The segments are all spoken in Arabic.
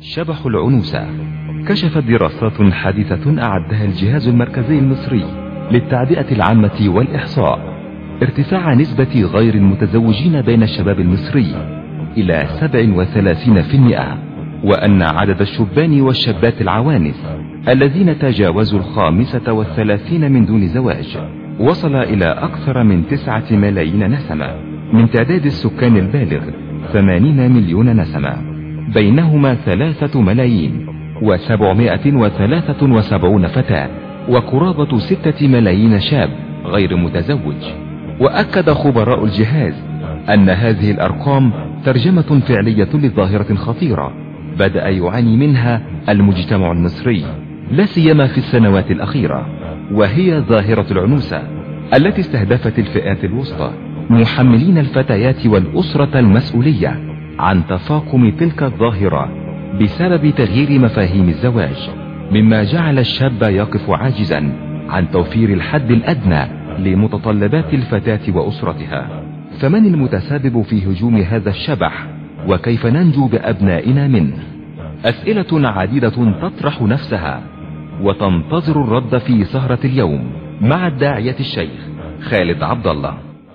شبح العنوسة. كشفت دراسات حديثة أعدها الجهاز المركزي المصري للتعبئة العامة والإحصاء ارتفاع نسبة غير المتزوجين بين الشباب المصري إلى 37%، وأن عدد الشبان والشابات العوانس الذين تجاوزوا 35 من دون زواج وصل إلى أكثر من 9 ملايين نسمة من تعداد السكان البالغ 80 مليون نسمة، بينهما 3 ملايين و773 فتاة وقرابة 6 ملايين شاب غير متزوج. وأكد خبراء الجهاز أن هذه الأرقام ترجمة فعلية لظاهرة خطيرة بدأ يعاني منها المجتمع المصري لا سيما في السنوات الأخيرة، وهي ظاهرة العنوسة التي استهدفت الفئات الوسطى، محملين الفتيات والأسرة المسؤولية عن تفاقم تلك الظاهرة بسبب تغيير مفاهيم الزواج، مما جعل الشاب يقف عاجزا عن توفير الحد الأدنى لمتطلبات الفتاة وأسرتها. فمن المتسبب في هجوم هذا الشبح، وكيف ننجو بأبنائنا منه؟ أسئلة عديدة تطرح نفسها وتنتظر الرد في سهرة اليوم مع الداعية الشيخ خالد عبد الله.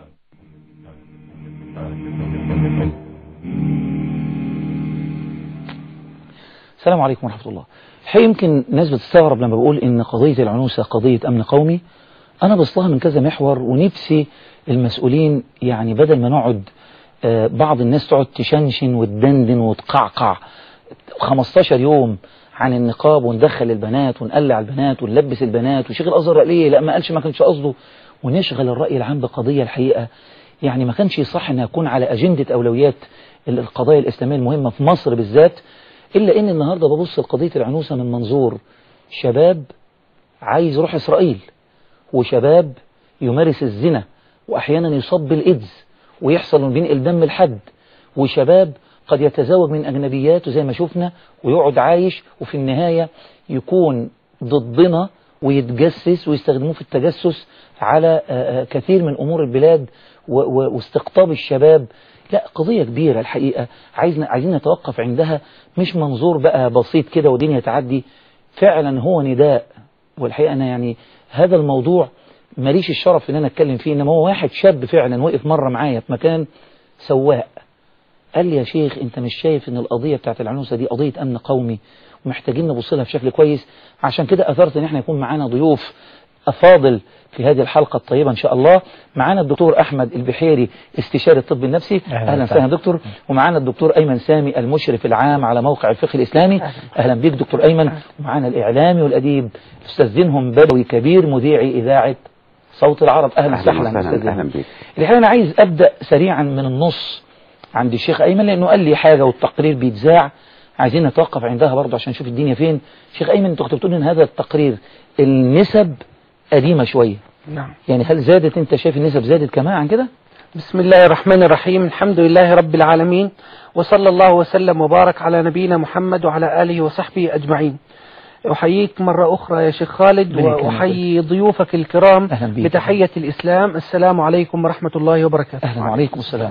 السلام عليكم ورحمة الله. الحقيقة يمكن ناس بتستغرب لما بقول إن قضية العنوسة قضية أمن قومي. أنا بصلها من كذا محور، ونفسي المسؤولين يعني بدل ما نقعد بعض الناس تقعد تشنشن وتدندن وتقعقع 15 يوم عن النقاب وندخل البنات ونقلع البنات ونلبس البنات وشيخ الأزهر ليه لا ما قالش، ما كانش قصده، ونشغل الرأي العام بقضية الحقيقة يعني ما كانش يصح انها تكون على أجندة أولويات القضايا الإسلامية المهمة في مصر بالذات. إلا إن النهاردة ببص لقضية العنوسة من منظور شباب عايز يروح إسرائيل، وشباب يمارس الزنا وأحيانا يصاب بالإيدز ويحصل من بين دم الحد، وشباب قد يتزوج من أجنبيات وزي ما شفنا ويقعد عايش وفي النهاية يكون ضدنا ويتجسس ويستخدموه في التجسس على كثير من أمور البلاد واستقطاب الشباب. لا، قضية كبيرة الحقيقة عايزين نتوقف عندها، مش منظور بقى بسيط كده ودنيا تعدي، فعلا هو نداء. والحقيقة أنا يعني هذا الموضوع ماليش الشرف ان انا اتكلم فيه، انما هو واحد شاب فعلا وقف مرة معايا في مكان سواق قال لي يا شيخ انت مش شايف ان القضية بتاعت العنوسة دي قضية امن قومي ومحتاجين نبص لها بشكل كويس؟ عشان كده اثرت ان احنا يكون معانا ضيوف افاضل في هذه الحلقة الطيبة ان شاء الله. معانا الدكتور احمد البحيري استشاري الطب النفسي، اهلا وسهلا دكتور. ومعانا الدكتور ايمن سامي المشرف العام على موقع الفقه الاسلامي، اهلا بيك دكتور ايمن. ومعانا الاعلامي والاديب استاذ زينهم بدوي كبير مذيعي اذاعة صوت العرب، اهلا وسهلا. اهلا بيك. الحقيقة انا عايز ابدا سريعا من النص عند الشيخ ايمن لانه قال لي حاجة والتقرير بيتذاع عايزين نتوقف عندها برضه عشان نشوف الدنيا فين. شيخ ايمن انت كنت بتقول ان هذا التقرير النسب قديمة شوية، نعم، يعني هل زادت؟ انت شايف النسب زادت كمان عن كده؟ بسم الله الرحمن الرحيم، الحمد لله رب العالمين، وصلى الله وسلم وبارك على نبينا محمد وعلى آله وصحبه أجمعين. أحييك مرة أخرى يا شيخ خالد وأحيي ضيوفك الكرام بتحية الإسلام، السلام عليكم ورحمة الله وبركاته. أهلا وعليكم السلام.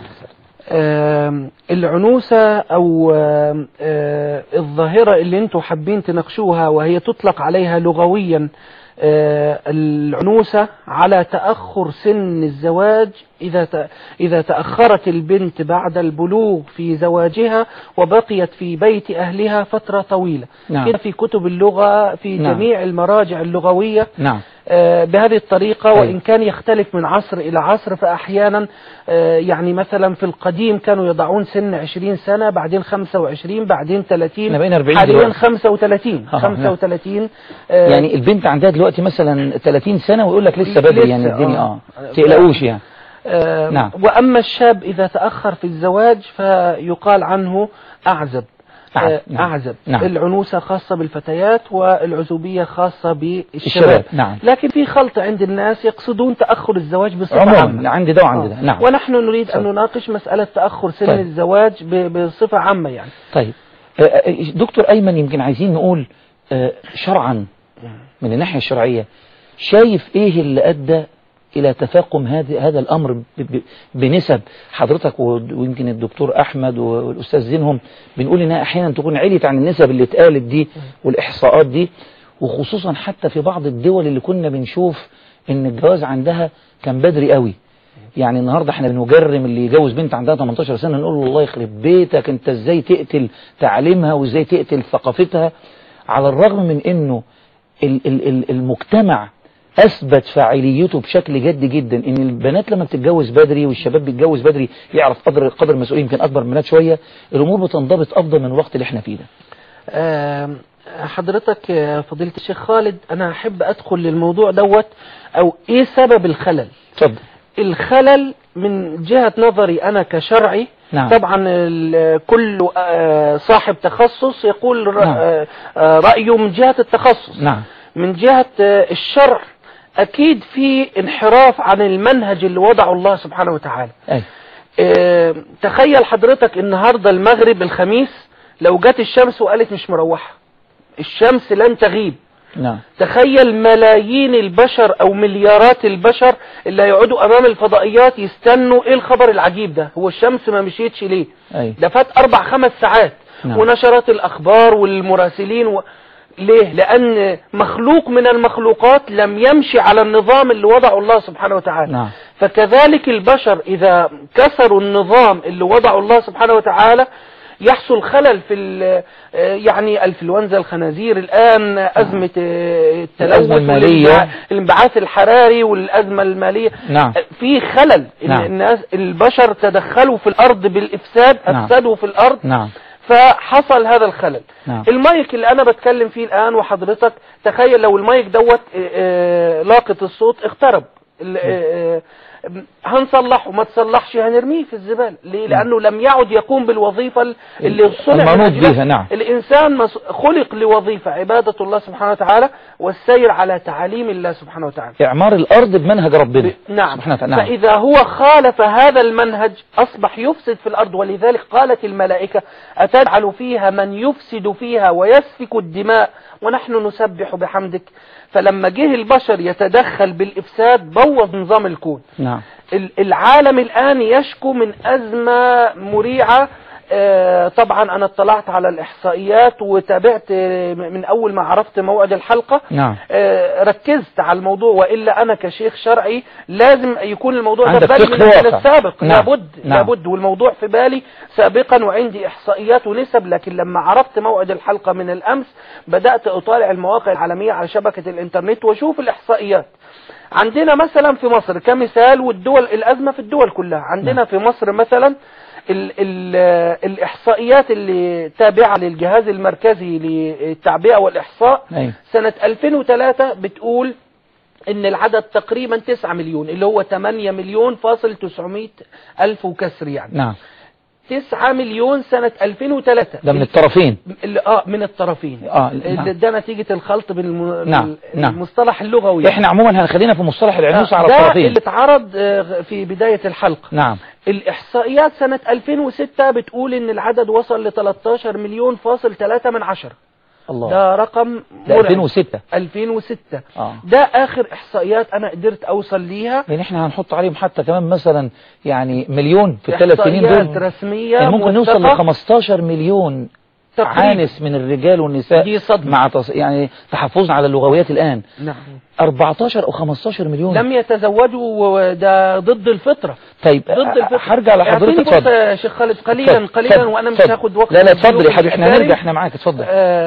العنوسة أو الظاهرة اللي انتم حابين تناقشوها وهي تطلق عليها لغويا العنوسة على تأخر سن الزواج، إذا تأخرت البنت بعد البلوغ في زواجها وبقيت في بيت أهلها فترة طويلة. نعم. كده في كتب اللغة في نعم. جميع المراجع اللغوية. نعم. بهذه الطريقة، وإن كان يختلف من عصر إلى عصر، فأحيانا يعني مثلا في القديم كانوا يضعون سن 20 سنة، بعدين 25، بعدين 30، حاليا 35. يعني البنت عندها دلوقتي مثلا 30 سنة ويقول لك لسه بدري، يعني الدنيا تقلقوش يعني. نعم. وأما الشاب إذا تأخر في الزواج فيقال عنه أعزب. أعزب. نعم. العنوسة خاصة بالفتيات والعزوبية خاصة بالشباب. نعم. لكن في خلط عند الناس يقصدون تأخر الزواج بصفة عامة. عندي ده وعندي ده. نعم. ونحن نريد أن نناقش مسألة تأخر سن الزواج بصفة عامة يعني. طيب دكتور أيمن، يمكن عايزين نقول شرعا من الناحية الشرعية، شايف إيه اللي أدى إلى تفاقم هذا الأمر بنسب. حضرتك ويمكن الدكتور أحمد والأستاذ زينهم بنقول إنها أحيانا تكون عليت عن النسب اللي اتقالت دي والإحصاءات دي، وخصوصا حتى في بعض الدول اللي كنا بنشوف إن الجواز عندها كان بدري قوي. يعني النهاردة احنا بنجرم اللي يجوز بنت عندها 18 سنة نقول له الله يخرب بيتك، انت ازاي تقتل تعليمها وازاي تقتل ثقافتها، على الرغم من انه المجتمع اثبت فاعليته بشكل جد جدا. ان البنات لما بتتجوز بدري والشباب بيتجوز بدري يعرف قدر المسؤولية، يمكن اكبر من البنات شوية، الامور بتنضبط افضل من الوقت اللي احنا فيه ده. حضرتك يا فضيلة الشيخ خالد، انا احب ادخل للموضوع دوت، او ايه سبب الخلل؟ اتفضل. الخلل من جهة نظري أنا كشرعي، نعم. طبعا كل صاحب تخصص يقول نعم. رأيه من جهة التخصص. نعم. من جهة الشرع أكيد في انحراف عن المنهج اللي وضعه الله سبحانه وتعالى. أي. تخيل حضرتك النهاردة المغرب الخميس لو جت الشمس وقالت مش مروحة، الشمس لن تغيب. نعم. تخيل ملايين البشر او مليارات البشر اللي هيقعدوا امام الفضائيات يستنوا ايه الخبر العجيب ده، هو الشمس ما مشيتش ليه؟ أي. ده فات 4-5 ساعات. نعم. ونشرات الاخبار والمراسلين ليه؟ لان مخلوق من المخلوقات لم يمشي على النظام اللي وضعه الله سبحانه وتعالى. نعم. فكذلك البشر اذا كسروا النظام اللي وضعه الله سبحانه وتعالى يحصل خلل في يعني انفلونزا الخنازير الآن، أزمة التلوث المالية، الانبعاث الحراري والأزمة المالية. نعم. في خلل. نعم. الناس البشر تدخلوا في الأرض بالإفساد. نعم. أفسدوا في الأرض. نعم. فحصل هذا الخلل. نعم. المايك اللي أنا بتكلم فيه الآن وحضرتك تخيل لو المايك دوت لاقة الصوت اخترب، هنصلحه، ما تصلحش هنرميه في الزبالة. ليه؟ لأنه لم يعد يقوم بالوظيفة اللي صنع من أجلها. نعم. الإنسان خلق لوظيفة عبادة الله سبحانه وتعالى والسير على تعاليم الله سبحانه وتعالى، إعمار الأرض بمنهج ربنا. نعم. سبحانه وتعالى. نعم. فإذا هو خالف هذا المنهج أصبح يفسد في الأرض. ولذلك قالت الملائكة أتجعل فيها من يفسد فيها ويسفك الدماء ونحن نسبح بحمدك. فلما جه البشر يتدخل بالإفساد بوظ نظام الكون. نعم. العالم الآن يشكو من أزمة مريعة. طبعا أنا اطلعت على الإحصائيات وتابعت من أول ما عرفت موعد الحلقة. نعم. ركزت على الموضوع، وإلا أنا كشيخ شرعي لازم يكون الموضوع ده بالي من السابق. نعم. لابد والموضوع في بالي سابقا وعندي إحصائيات ونسب. لكن لما عرفت موعد الحلقة من الأمس بدأت أطالع المواقع العالمية على شبكة الإنترنت وأشوف الإحصائيات. عندنا مثلا في مصر كمثال، والدول الأزمة في الدول كلها. عندنا في مصر مثلا الإحصائيات اللي تابعة للجهاز المركزي للتعبئة والإحصاء سنة 2003 بتقول إن العدد تقريبا 9 مليون، اللي هو 8,900,000 وكسر يعني. نعم. 9 مليون سنة 2003. ده من الطرفين. من الطرفين. نعم. ده نتيجة الخلط بين نعم. المصطلح اللغوي. احنا عموما هنخلينا في مصطلح العنوسة على الطرفين. ده اللي اتعرض في بداية الحلقة. نعم. الإحصائيات سنة 2006 بتقول إن العدد وصل ل 13 مليون فاصل 3 من 10. الله. ده رقم 2006. ده آخر إحصائيات أنا قدرت أوصل ليها. يعني احنا هنحط عليهم حتى كمان مثلا يعني مليون في الثلاث سنين دول. إحصائيات رسمية يعني ممكن نوصل ل 15 مليون عانس من الرجال والنساء. دي صدمة. مع يعني تحفظنا على اللغويات الآن. نعم. 14 أو 15 مليون لم يتزوجوا، ده ضد الفطرة. طيب ضد الفطرة. هرجع لحضرتك. اتفضل يا شيخ خالد. قليلا وانا مش هاخد وقت. لا اتفضل يا حبيبي، احنا هنرجع، احنا معاك. اتفضل.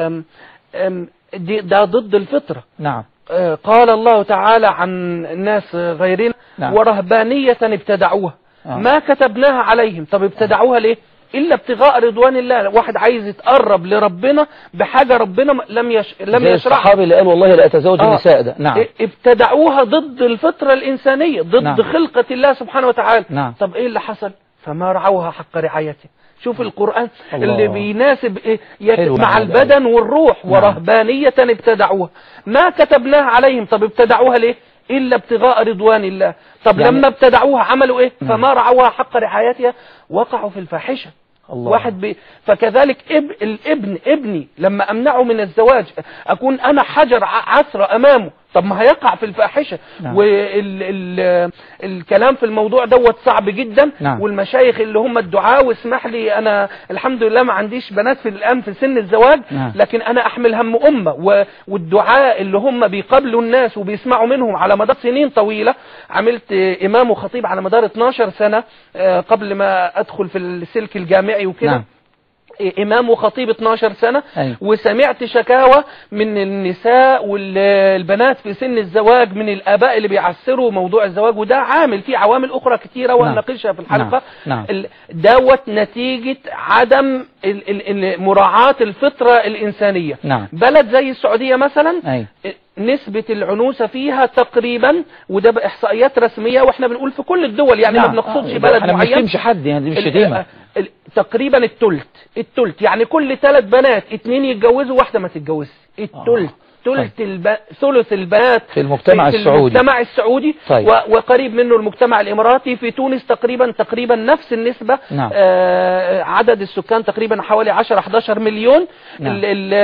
ده ضد الفطرة. نعم. قال الله تعالى عن الناس غيرنا. نعم. ورهبانية ابتدعوها ما كتبناها عليهم. طب ابتدعوها ليه؟ إلا ابتغاء رضوان الله. واحد عايز يتقرب لربنا بحاجة ربنا لم يشرعها. الصحابي اللي قال والله لا أتزوج النساء ده. نعم. ابتدعوها ضد الفطرة الإنسانية، ضد نعم. خلقة الله سبحانه وتعالى. نعم. طب إيه اللي حصل؟ فما رعوها حق رعايته. شوف القرآن الله. اللي بيناسب مع البدن والروح. نعم. ورهبانية ابتدعوها ما كتبناها عليهم. طب ابتدعوها ليه؟ إلا ابتغاء رضوان الله. طب يعني لما ابتدعوها عملوا إيه؟ نعم. فما رعوها حق رعايتها وقعوا في الفاحشة. الله. واحد فكذلك ابني لما أمنعه من الزواج أكون أنا حجر عثرة أمامه. طب ما هيقع في الفاحشة. نعم. الكلام في الموضوع دوت صعب جدا. نعم. والمشايخ اللي هم الدعاء، واسمح لي انا الحمد لله ما عنديش بنات الان في سن الزواج. نعم. لكن انا احمل هم امة، والدعاء اللي هم بيقابلوا الناس وبيسمعوا منهم على مدار سنين طويلة. عملت امام وخطيب على مدار 12 سنة قبل ما ادخل في السلك الجامعي وكده. نعم. امام وخطيب 12 سنة. أيوة. وسمعت شكاوى من النساء والبنات في سن الزواج من الاباء اللي بيعسروا موضوع الزواج، وده عامل فيه عوامل اخرى كتيرة وهنناقشها في الحلقة. نعم. دوت نتيجة عدم مراعاة الفطرة الانسانية. نعم. بلد زي السعودية مثلا، أيوة. نسبة العنوسة فيها تقريبا، وده بإحصائيات رسمية واحنا بنقول في كل الدول يعني. نعم. ما بنقصدش بلد احنا معين. ما بنشتمش حد يعني، دي مش شتيمة. تقريبا التلت يعني كل 3 بنات 2 يتجوزوا، واحدة ما تتجوزش. التلت ثلث البنات في المجتمع في السعودي. المجتمع السعودي. طيب. وقريب منه المجتمع الإماراتي. في تونس تقريبا نفس النسبة. نعم. عدد السكان تقريبا حوالي 10-11 مليون. نعم.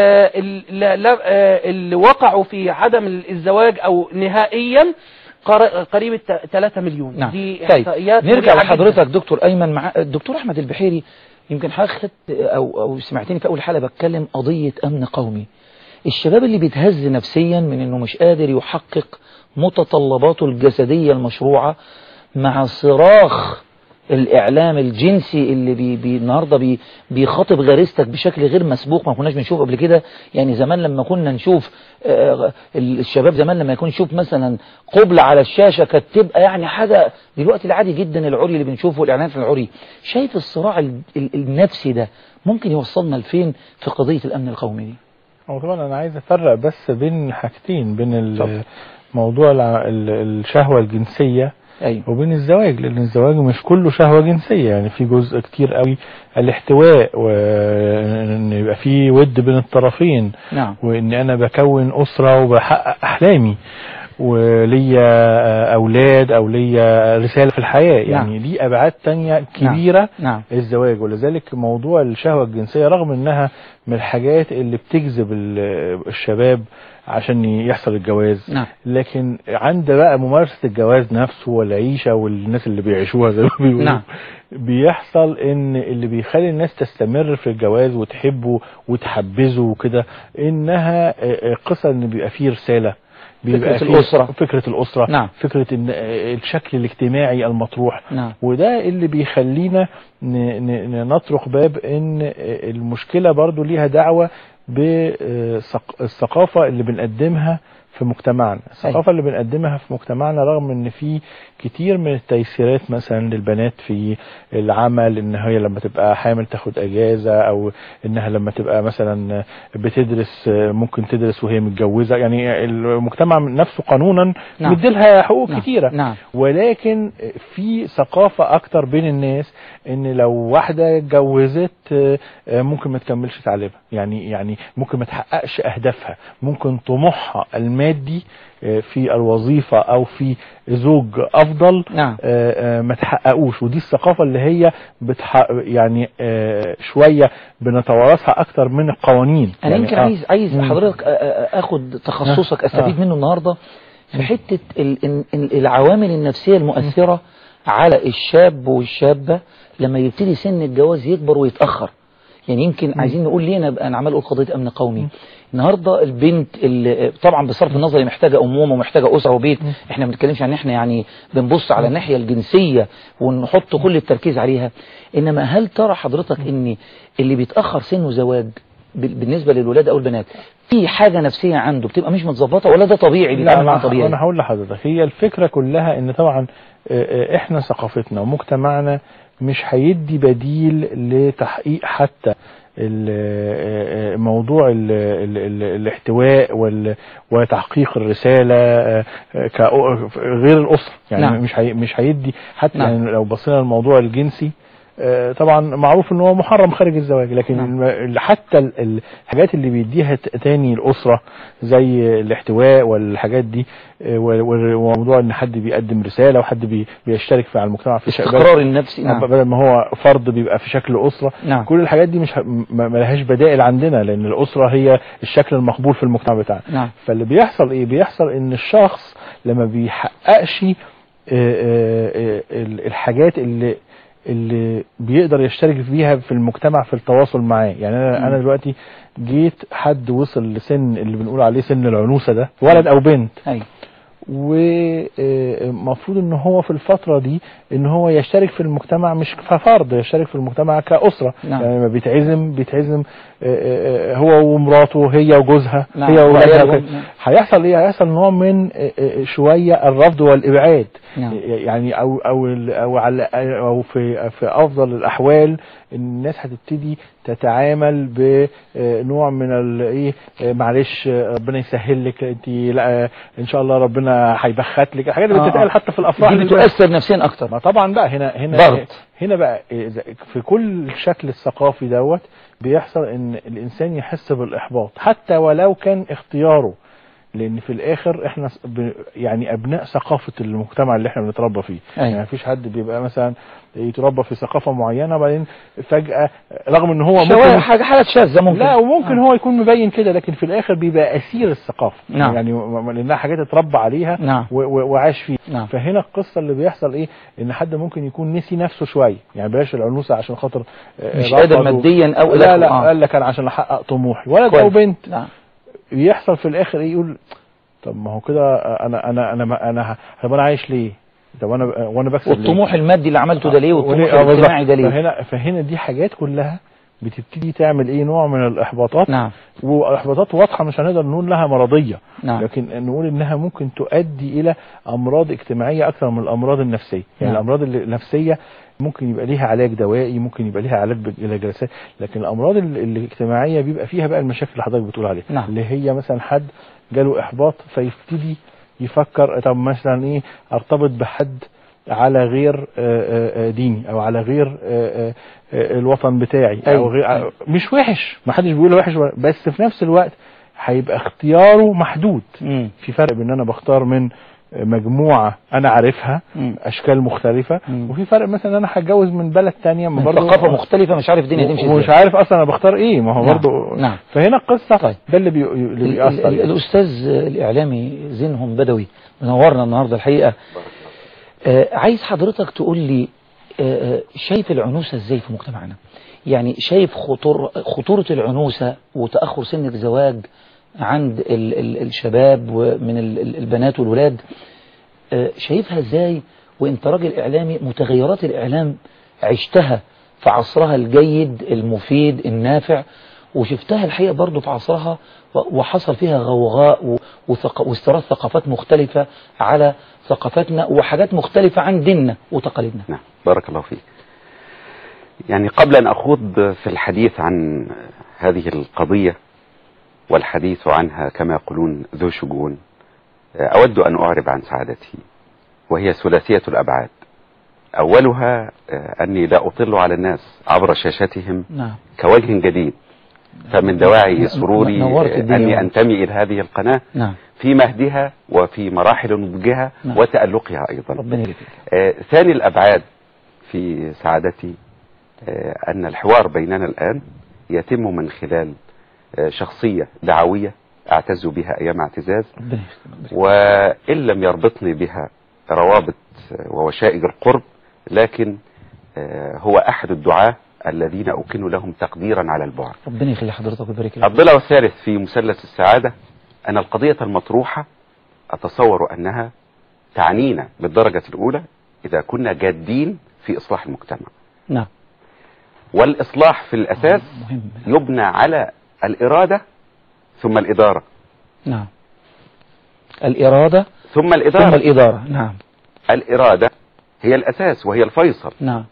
اللي وقعوا في عدم الزواج أو نهائيا قريب 3 مليون. نعم. دي طيب. احصائيات. نرجع لحضرتك دكتور أيمن مع الدكتور أحمد البحيري. يمكن حضرتك أو سمعتني في أول حلقة بتكلم قضية أمن قومي. الشباب اللي بيتهز نفسيا من انه مش قادر يحقق متطلباته الجسدية المشروعة مع صراخ الاعلام الجنسي اللي النهاردة بيخاطب غريزتك بشكل غير مسبوق ما كناش بنشوف قبل كده. يعني زمان لما كنا نشوف الشباب زمان لما يكون يشوف مثلا قبلة على الشاشة كانت تبقى يعني حاجة. دلوقتي العادي جدا العري اللي بنشوفه الاعلانات العري. شايف الصراع النفسي ده ممكن يوصلنا لفين في قضية الامن القومي دي؟ طبعا انا عايز افرق بس بين حاجتين، بين موضوع الشهوة الجنسية. أيوة. وبين الزواج، لان الزواج مش كله شهوة جنسية، يعني في جزء كتير قوي الاحتواء، وان يبقى في ود بين الطرفين. نعم. وان انا بكون اسرة وبحقق احلامي وليا اولاد او ليا رسالة في الحياة. نعم. يعني دي ابعاد تانية كبيرة. نعم. الزواج. ولذلك موضوع الشهوة الجنسية رغم انها من الحاجات اللي بتجذب الشباب عشان يحصل الجواز. نعم. لكن عند بقى ممارسة الجواز نفسه والعيشة والناس اللي بيعيشوها زي ما بيقولوا. نعم. بيحصل ان اللي بيخلي الناس تستمر في الجواز وتحبه وتحبذه وكده انها قصة ان بيبقى فيه رسالة، بيبقى فكرة الأسرة. فكرة الأسرة. نعم. فكرة إن الشكل الاجتماعي المطروح. نعم. وده اللي بيخلينا نطرق باب ان المشكلة برضو ليها دعوة بالثقافة اللي بنقدمها في مجتمعنا. الثقافة اللي بنقدمها في مجتمعنا رغم ان في كتير من التيسيرات مثلا للبنات في العمل، ان هي لما تبقى حامل تاخد اجازة، او انها لما تبقى مثلا بتدرس ممكن تدرس وهي متجوزة. يعني المجتمع نفسه قانونا نعم. مديلها حقوق نعم. كتيرة. نعم. ولكن في ثقافة اكتر بين الناس ان لو واحدة اتجوزت ممكن ما تكملش تعليمها، يعني ممكن ما تحققش اهدافها، ممكن طموحها المادي في الوظيفة او في زوج افضل. نعم. ما تحققوش. ودي الثقافة اللي هي يعني شوية بنتوارثها اكتر من القوانين. انا يعني يمكن عايز حضرتك اخد تخصصك استفيد منه النهاردة في حتة العوامل النفسية المؤثرة على الشاب والشابة لما يبتدي سن الجواز يكبر ويتأخر. يعني يمكن عايزين نقول ليه انا عمال اقول قضيه امن قومي. النهارده البنت اللي طبعا بصرف النظر محتاجه امومه ومحتاجه اسره وبيت. احنا ما بنتكلمش عن احنا يعني بنبص على الناحيه الجنسيه ونحط كل التركيز عليها. انما هل ترى حضرتك ان اللي بيتاخر سنه زواج بالنسبه للولاد او البنات في حاجه نفسيه عنده بتبقى مش متظبطه، ولا ده طبيعي بيتعامل معاه طبيعي؟ انا هقول لحضرتك هي الفكره كلها ان طبعا احنا ثقافتنا ومجتمعنا مش هيدي بديل لتحقيق حتى موضوع الاحتواء وتحقيق الرسالة غير الأسرة. يعني نعم. مش هيدي حتى. نعم. يعني لو بصينا للموضوع الجنسي طبعا معروف ان هو محرم خارج الزواج، لكن حتى الحاجات اللي بيديها تاني الاسره زي الاحتواء والحاجات دي، وموضوع ان حد بيقدم رساله وحد بيشترك في على المجتمع في الاستقرار النفسي، بدل ما هو فرد بيبقى في شكل اسره. كل الحاجات دي مش ما لهاش بدائل عندنا، لان الاسره هي الشكل المقبول في المجتمع بتاعنا. فاللي بيحصل ايه؟ بيحصل ان الشخص لما بيحققش الحاجات اللي بيقدر يشترك فيها في المجتمع في التواصل معاه. يعني انا دلوقتي جيت حد وصل لسن اللي بنقول عليه سن العنوسه ده، ولد او بنت، ومفروض ان هو في الفترة دي ان هو يشترك في المجتمع مش كفرد، يشترك في المجتمع كأسرة. يعني ما بيتعزم هو ومراته، هي وجوزها، هي وولادها. هيحصل ايه؟ هيحصل نوع من شوية الرفض والابعاد. يعني او في افضل الاحوال الناس هتبتدي تتعامل بنوع من الايه، معلش ربنا يسهل لك، انت لا ان شاء الله ربنا هيبخت لك، الحاجات اللي بتتقال حتى في الافراح دي بتؤثر نفسيا اكتر. ما طبعا بقى هنا بقى في كل الشكل الثقافي دوت بيحصل ان الانسان يحس بالاحباط حتى ولو كان اختياره، لان في الاخر احنا يعني ابناء ثقافة المجتمع اللي احنا بنتربى فيه. يعني مفيش حد بيبقى مثلا يتربى في ثقافة معينة وبعدين فجأة رغم ان هو ممكن حالة شاذة ممكن، لا وممكن هو يكون مبين كده، لكن في الاخر بيبقى اسير الثقافة. يعني لانها حاجات اتربى عليها وعاش فيها. فهنا القصة اللي بيحصل ايه؟ ان حد ممكن يكون نسي نفسه شوية، يعني بلاش العنوسة عشان خاطر مش قادر ماديا او لا قال لك انا عشان احقق طموحي، ولد او بنت. بيحصل في الاخر ايه؟ يقول طب ما هو كده انا طب انا عايش ليه؟ طب وانا بكسب ليه؟ والطموح المادي اللي عملته ده ليه؟ والطموح الاجتماعي ده ليه؟ فهنا دي حاجات كلها بتبتدي تعمل ايه؟ نوع من الاحباطات. واحباطات واضحه مش هنقدر نقول لها مرضيه، لكن نقول انها ممكن تؤدي الى امراض اجتماعيه اكثر من الامراض النفسيه. يعني الامراض النفسيه ممكن يبقى ليها علاج دوائي، ممكن يبقى ليها علاج بالجلسات، لكن الامراض الاجتماعيه بيبقى فيها بقى المشاكل اللي حضرتك بتقول عليها. اللي هي مثلا حد جاله احباط فيبتدي يفكر طب مثلا ايه، ارتبط بحد على غير ديني او على غير الوطن بتاعي او غير مش وحش، ما حدش بيقول وحش، بس في نفس الوقت هيبقى اختياره محدود. في فرق بين انا بختار من مجموعة انا عارفها اشكال مختلفة، وفي فرق مثلا انا هتجوز من بلد تانية من ثقافة مختلفة مش عارف الدنيا تمشي ازاي، ومش عارف اصلا انا بختار ايه. ما هو برضه فهنا القصة ده اللي بيأثر. الاستاذ الاعلامي زينهم بدوي منورنا النهاردة الحقيقة. عايز حضرتك تقول لي شايف العنوسة ازاي في مجتمعنا؟ يعني شايف خطورة العنوسة وتأخر سن الزواج عند الشباب ومن البنات والولاد، شايفها ازاي؟ وانت راجل اعلامي، متغيرات الاعلام عشتها في عصرها الجيد المفيد النافع، وشفتها الحقيقة برضو في عصرها وحصل فيها غوغاء واستيراد ثقافات مختلفة على ثقافتنا وحاجات مختلفة عن ديننا وتقاليدنا. نعم، بارك الله فيك. يعني قبل أن أخوض في الحديث عن هذه القضية والحديث عنها كما يقولون ذو شجون، أود أن أعرب عن سعادتي، وهي ثلاثية الأبعاد. أولها أني لا أطل على الناس عبر شاشتهم كوجه جديد، فمن دواعي سروري أني أنتمي إلى هذه القناة في مهدها وفي مراحل نضجها وتألقها أيضا. ثاني الأبعاد في سعادتي أن الحوار بيننا الآن يتم من خلال شخصية دعوية أعتز بها أيام اعتزاز، وإن لم يربطني بها روابط ووشائج القرب، لكن هو أحد الدعاة الذين أكن لهم تقديرا على البعد. ربنا يخلي حضرتك ويبارك لك. الضلع الثالث في مثلث السعادة أن القضية المطروحة أتصور أنها تعنينا بالدرجة الأولى إذا كنا جادين في إصلاح المجتمع. نعم. والإصلاح في الأساس يبنى على الإرادة ثم الإدارة. نعم. الإرادة ثم الإدارة. ثم الإدارة. نعم. الإرادة هي الأساس وهي الفيصل. نعم.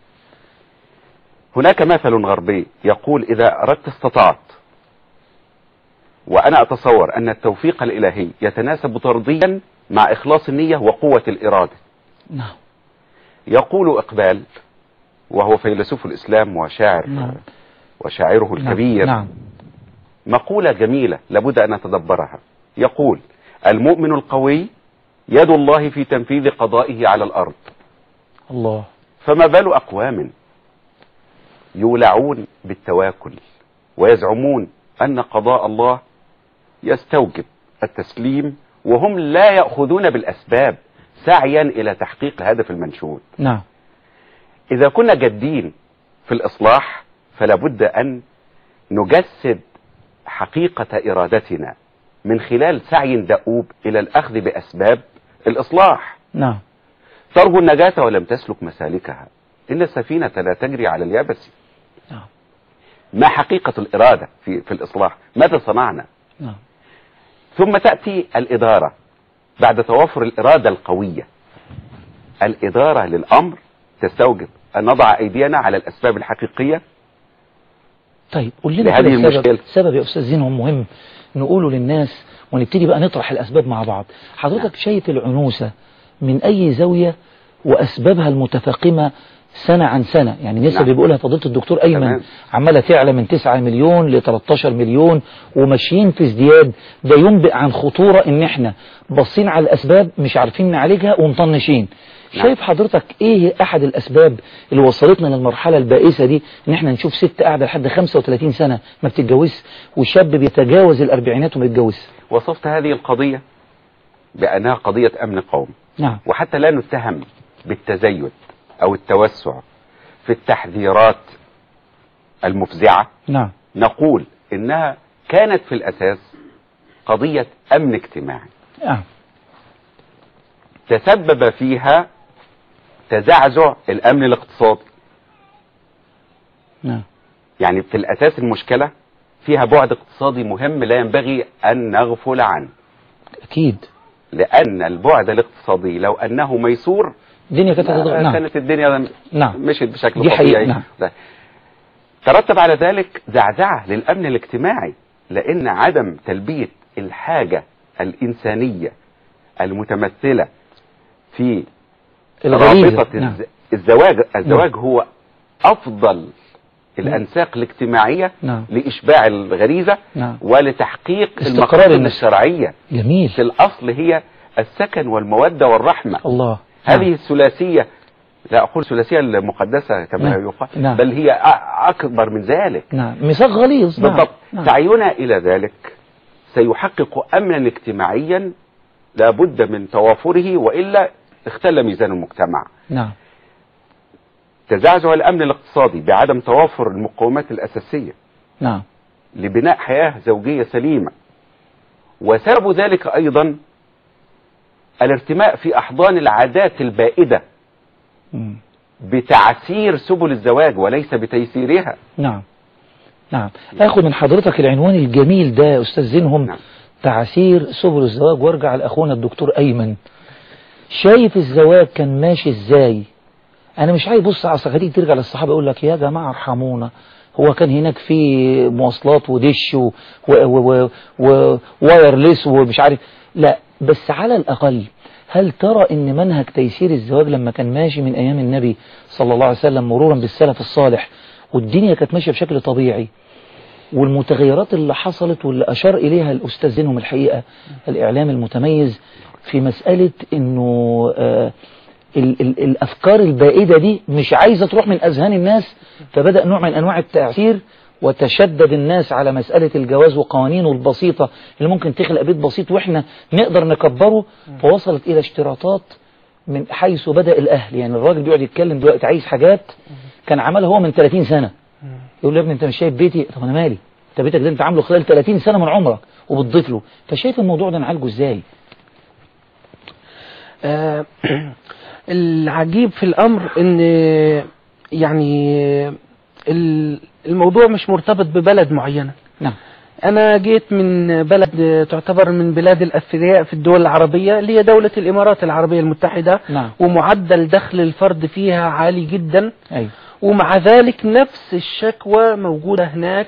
هناك مثل غربي يقول إذا أردت استطعت، وأنا أتصور أن التوفيق الإلهي يتناسب طرديا مع إخلاص النية وقوة الإرادة. نعم. يقول إقبال وهو فيلسوف الإسلام وشاعر وشاعره الكبير. نعم. مقولة جميلة لابد أن نتدبرها. يقول: المؤمن القوي يد الله في تنفيذ قضائه على الأرض. الله. فما بال أقوام يولعون بالتواكل ويزعمون أن قضاء الله يستوجب التسليم، وهم لا يأخذون بالأسباب سعيا إلى تحقيق الهدف المنشود. نعم. إذا كنا جادين في الإصلاح فلا بد أن نجسد حقيقة إرادتنا من خلال سعي دؤوب إلى الأخذ بأسباب الإصلاح. نعم. ترجو النجاة ولم تسلك مسالكها، إن السفينة لا تجري على اليابس. نعم. ما حقيقة الإرادة في الإصلاح؟ ماذا صنعنا؟ نعم. ثم تأتي الإدارة بعد توافر الإرادة القوية. الإدارة للأمر تستوجب أن نضع أيدينا على الأسباب الحقيقية. طيب قول لنا لهذه كده المشكلة. سبب يا أستاذ زين مهم نقوله للناس ونبتدي بقى نطرح الأسباب مع بعض. حضرتك شايف العنوسة من أي زاوية وأسبابها المتفاقمة سنة عن سنة؟ يعني نسبة بيقولها فضيلة الدكتور أيمن عمالة تعلى من 9 مليون ل 13 مليون وماشيين في ازدياد. ده ينبئ عن خطورة إن احنا باصين على الأسباب مش عارفين نعالجها ومطنشين. شايف حضرتك ايه احد الاسباب اللي وصلتنا للمرحلة البائسة دي ان احنا نشوف ست قاعدة لحد 35 سنة ما بتتجوزش وشاب بيتجاوز الاربعينات وما بيتجوزش؟ وصفت هذه القضية بأنها قضية أمن قومي. نعم. وحتى لا نتهم بالتزيد أو التوسع في التحذيرات المفزعة. نعم. نقول إنها كانت في الأساس قضية أمن اجتماعي. نعم. تسبب فيها تزعزع الأمن الاقتصادي. نعم. يعني في الأساس المشكلة فيها بعد اقتصادي مهم لا ينبغي أن نغفل عنه. أكيد. لأن البعد الاقتصادي لو أنه ميسور الدنيا كانت الدنيا مشيت بشكل طبيعي. نعم. ترتب على ذلك زعزعة للأمن الاجتماعي، لأن عدم تلبية الحاجة الإنسانية المتمثلة في رابطة الزواج هو أفضل الأنساق الاجتماعية لإشباع الغريزة ولتحقيق المقاصد الشرعية. جميل. في الأصل هي السكن والمودة والرحمة. الله. هذه الثلاثية، لا أقول الثلاثية المقدسة كما يقال، بل هي أكبر من ذلك. ميثاق غليظ. بالضبط. سعينا إلى ذلك سيحقق أمنا اجتماعيا لا بد من توافره، وإلا اختل ميزان المجتمع. نعم. تزعزع الأمن الاقتصادي بعدم توافر المقومات الأساسية. نعم. لبناء حياة زوجية سليمة. وسبب ذلك أيضا الارتماء في أحضان العادات البائدة بتعسير سبل الزواج وليس بتيسيرها. نعم. نعم. أخذ من حضرتك العنوان الجميل ده يا أستاذ زينهم. نعم. تعسير سبل الزواج، وارجع لأخونا الدكتور أيمن. شايف الزواج كان ماشي ازاي؟ انا مش عايز بص على صحتي ترجع للصحابه يقول لك يا جماعه ارحمونا، هو كان هناك في مواصلات ودش ووايرلس ومش عارف. لا، بس على الاقل هل ترى ان منهج تيسير الزواج لما كان ماشي من ايام النبي صلى الله عليه وسلم مرورا بالسلف الصالح والدنيا كانت ماشيه بشكل طبيعي، والمتغيرات اللي حصلت واللي اشار اليها الاستاذ زينهم الحقيقه الاعلام المتميز في مسألة انه الافكار البائدة دي مش عايزة تروح من اذهان الناس، فبدأ نوع من انواع التعسير وتشدد الناس على مسألة الجواز وقوانينه البسيطة اللي ممكن تخلق بيت بسيط واحنا نقدر نكبره، فوصلت الى اشتراطات من حيث بدأ الاهل. يعني الراجل بيقعد يتكلم دلوقتي عايز حاجات كان عملها هو من 30 سنة، يقول له يا ابني انت مش شايف بيتي؟ طب انا مالي، انت بيتك ده انت عامله خلال 30 سنة من عمرك وبتضيف له. فشايف الموضوع ده نعالجه ازاي؟ العجيب في الأمر ان يعني الموضوع مش مرتبط ببلد معينة. نعم. أنا جيت من بلد تعتبر من بلاد الأثرياء في الدول العربية اللي هي دولة الإمارات العربية المتحدة. نعم. ومعدل دخل الفرد فيها عالي جدا. أيوة. ومع ذلك نفس الشكوى موجودة هناك،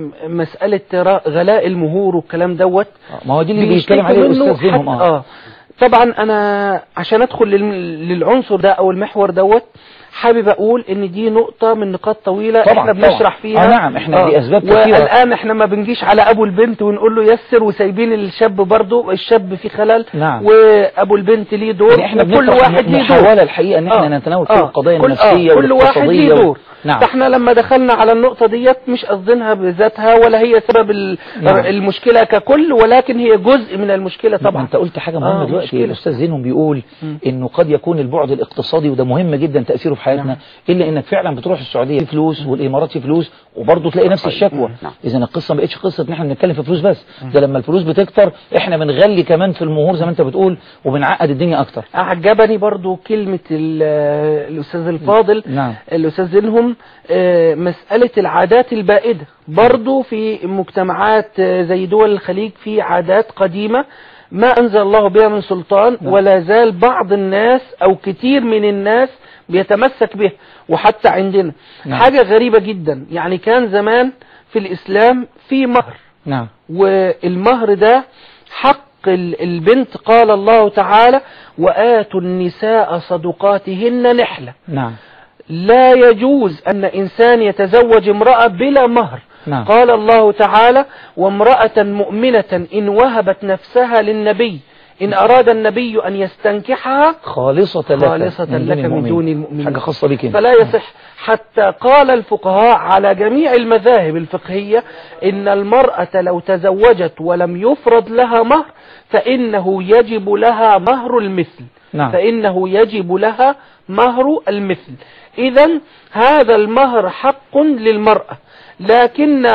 ومسألة غلاء المهور والكلام دوت ما هو دي اللي بيتكلم عليه الأستاذ زينهم. طبعا أنا عشان أدخل للعنصر ده أو المحور دوت حابب أقول إن دي نقطة من نقاط طويلة احنا بنشرح فيها. نعم احنا دي أسباب كثيرة. والآن احنا ما بنجيش على أبو البنت ونقول له يسر وسايبين الشاب برضه، الشاب في خلل. نعم. وأبو البنت ليه دور، يعني احنا وكل واحد ليه دور. محاولة الحقيقة إن احنا نتناول كل القضايا النفسية كل واحد ليه دور. نعم. فاحنا لما دخلنا على النقطة ديت مش قصدينها بذاتها ولا هي سبب المشكلة ككل، ولكن هي جزء من المشكلة طبعا. انت قلت حاجة مهمة دلوقتي. الأستاذ زينهم بيقول إنه قد يكون البعد الاقتصادي وده مهم جدا تأثيره في حياتنا، إلا إنك فعلا بتروح السعودية في فلوس والإمارات في فلوس وبرضه تلاقي نفس الشكوى. إذا القصة ما بقتش قصة إن احنا بنتكلم في فلوس بس، ده لما الفلوس بتكتر احنا بنغلي كمان في المهور زي ما انت بتقول وبنعقد الدنيا أكتر. أعجبني برضه كلمة الأستاذ الفاضل. نعم. الأستاذ زينهم مسألة العادات البائدة برضو في مجتمعات زي دول الخليج، في عادات قديمة ما أنزل الله بها من سلطان. نعم. ولا زال بعض الناس أو كتير من الناس بيتمسك بها وحتى عندنا. نعم. حاجة غريبة جدا، يعني كان زمان في الإسلام في مهر. نعم. والمهر ده حق البنت، قال الله تعالى وآتوا النساء صدقاتهن نحلة. نعم. لا يجوز أن إنسان يتزوج امرأة بلا مهر. نعم. قال الله تعالى وامرأة مؤمنة إن وهبت نفسها للنبي إن أراد النبي أن يستنكحها خالصة لك من دون المؤمنين. حاجة خاصة بك. فلا يصح. حتى قال الفقهاء على جميع المذاهب الفقهية إن المرأة لو تزوجت ولم يفرض لها مهر فإنه يجب لها مهر المثل. نعم. فإنه يجب لها مهر المثل. إذن هذا المهر حق للمرأة، لكن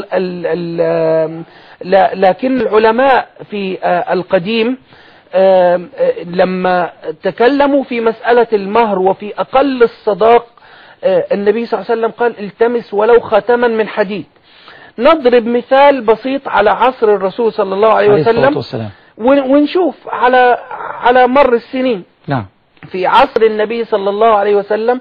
لكن العلماء في القديم لما تكلموا في مسألة المهر وفي أقل الصداق، النبي صلى الله عليه وسلم قال التمس ولو خاتما من حديد. نضرب مثال بسيط على عصر الرسول صلى الله عليه وسلم ونشوف على مر السنين. نعم. في عصر النبي صلى الله عليه وسلم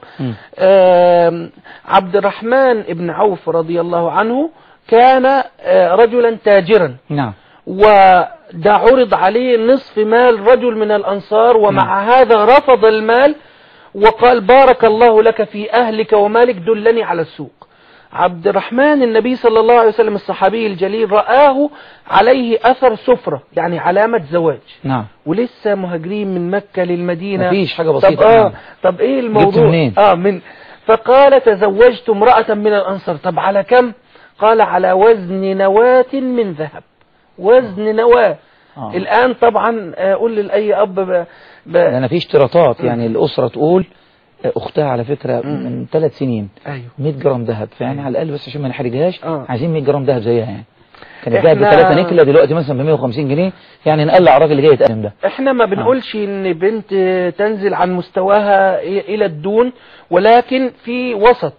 عبد الرحمن بن عوف رضي الله عنه كان رجلا تاجرا. نعم. وده عرض عليه نصف مال رجل من الأنصار، ومع هذا رفض المال وقال بارك الله لك في أهلك ومالك دلني على السوق. عبد الرحمن النبي صلى الله عليه وسلم الصحابي الجليل رآه عليه أثر سفرة، يعني علامة زواج. نعم. ولسه مهاجرين من مكة للمدينة، مفيش حاجة بسيطة. طب ايه الموضوع؟ منين؟ فقال تزوجت امرأة من الأنصار. طب على كم؟ قال على وزن نواة من ذهب. وزن نواة. الآن طبعا قول لأي أب أنا في اشتراطات، يعني الأسرة تقول أختها على فكرة من 3 سنين 100 جرام ذهب، فيعني على الأقل بس عشان ما نحرجهاش عايزين 100 جرام ذهب زيها. يعني كان الذهب ب3 نكلة دلوقتي مثلا ب 150 جنيه، يعني نقلع الراجل اللي جاي يتقدم ده. احنا ما بنقولش ان بنت تنزل عن مستواها الى الدون، ولكن في وسط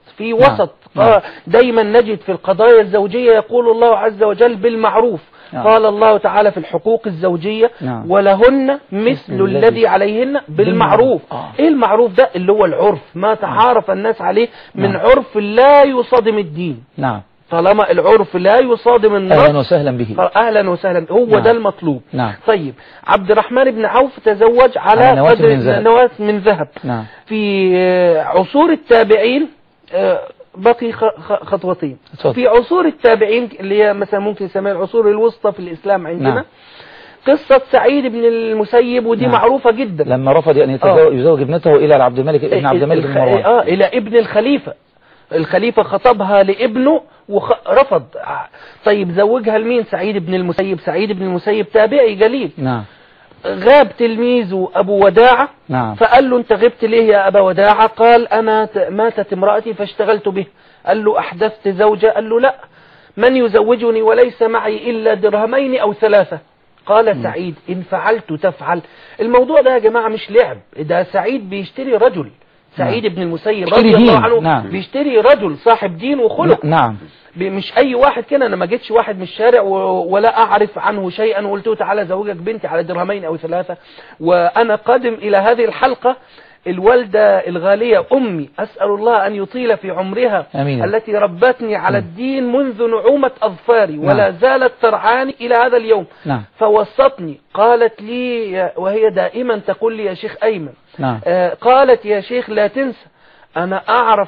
دايما نجد في القضايا الزوجية يقول الله عز وجل بالمعروف. قال الله تعالى في الحقوق الزوجية ولهن مثل الذي عليهن بالمعروف. ايه المعروف ده؟ اللي هو العرف، ما تعارف الناس عليه من عرف لا يصادم الدين. نعم. طالما العرف لا يصادم النص أهلا وسهلا به. أهلا وسهلا، هو ده المطلوب. نعم. طيب عبد الرحمن بن عوف تزوج على نواة من ذهب. نعم. في عصور التابعين بقي خطوتين. في عصور التابعين اللي هي مثلا ممكن نسميها العصور الوسطى في الإسلام عندنا، قصة سعيد بن المسيب، ودي معروفة جدا. لما رفض يعني يزوج ابنته إلى عبد الملك ابن عبد الملك بن مروان. إلى ابن الخليفة. الخليفة خطبها لابنه ورفض. طيب زوجها لمين؟ سعيد بن المسيب. سعيد بن المسيب تابعي جليل. نعم. غاب تلميذه أبو وداعة. نعم. فقال له أنت غبت ليه يا أبا وداعة؟ قال أنا ماتت امرأتي فاشتغلت به. قال له أحدثت زوجة؟ قال له لا، من يزوجني وليس معي إلا 2 أو 3؟ قال سعيد إن فعلت تفعل. الموضوع ده يا جماعة مش لعب، ده سعيد بيشتري رجل. سعيد بن المسيب رضي الله عنه بيشتري رجل صاحب دين وخلق. نعم. مش اي واحد كده. انا ما جيتش واحد من الشارع ولا اعرف عنه شيئا وقلت له تعالى زوجك بنتي على 2 أو 3. وانا قادم الى هذه الحلقة الوالدة الغالية أمي، أسأل الله أن يطيل في عمرها، أمين. التي ربتني على الدين منذ نعومة أظفاري ولا زالت ترعاني إلى هذا اليوم. نعم. فوصتني، قالت لي وهي دائما تقول لي يا شيخ أيمن، نعم. قالت يا شيخ لا تنسى، أنا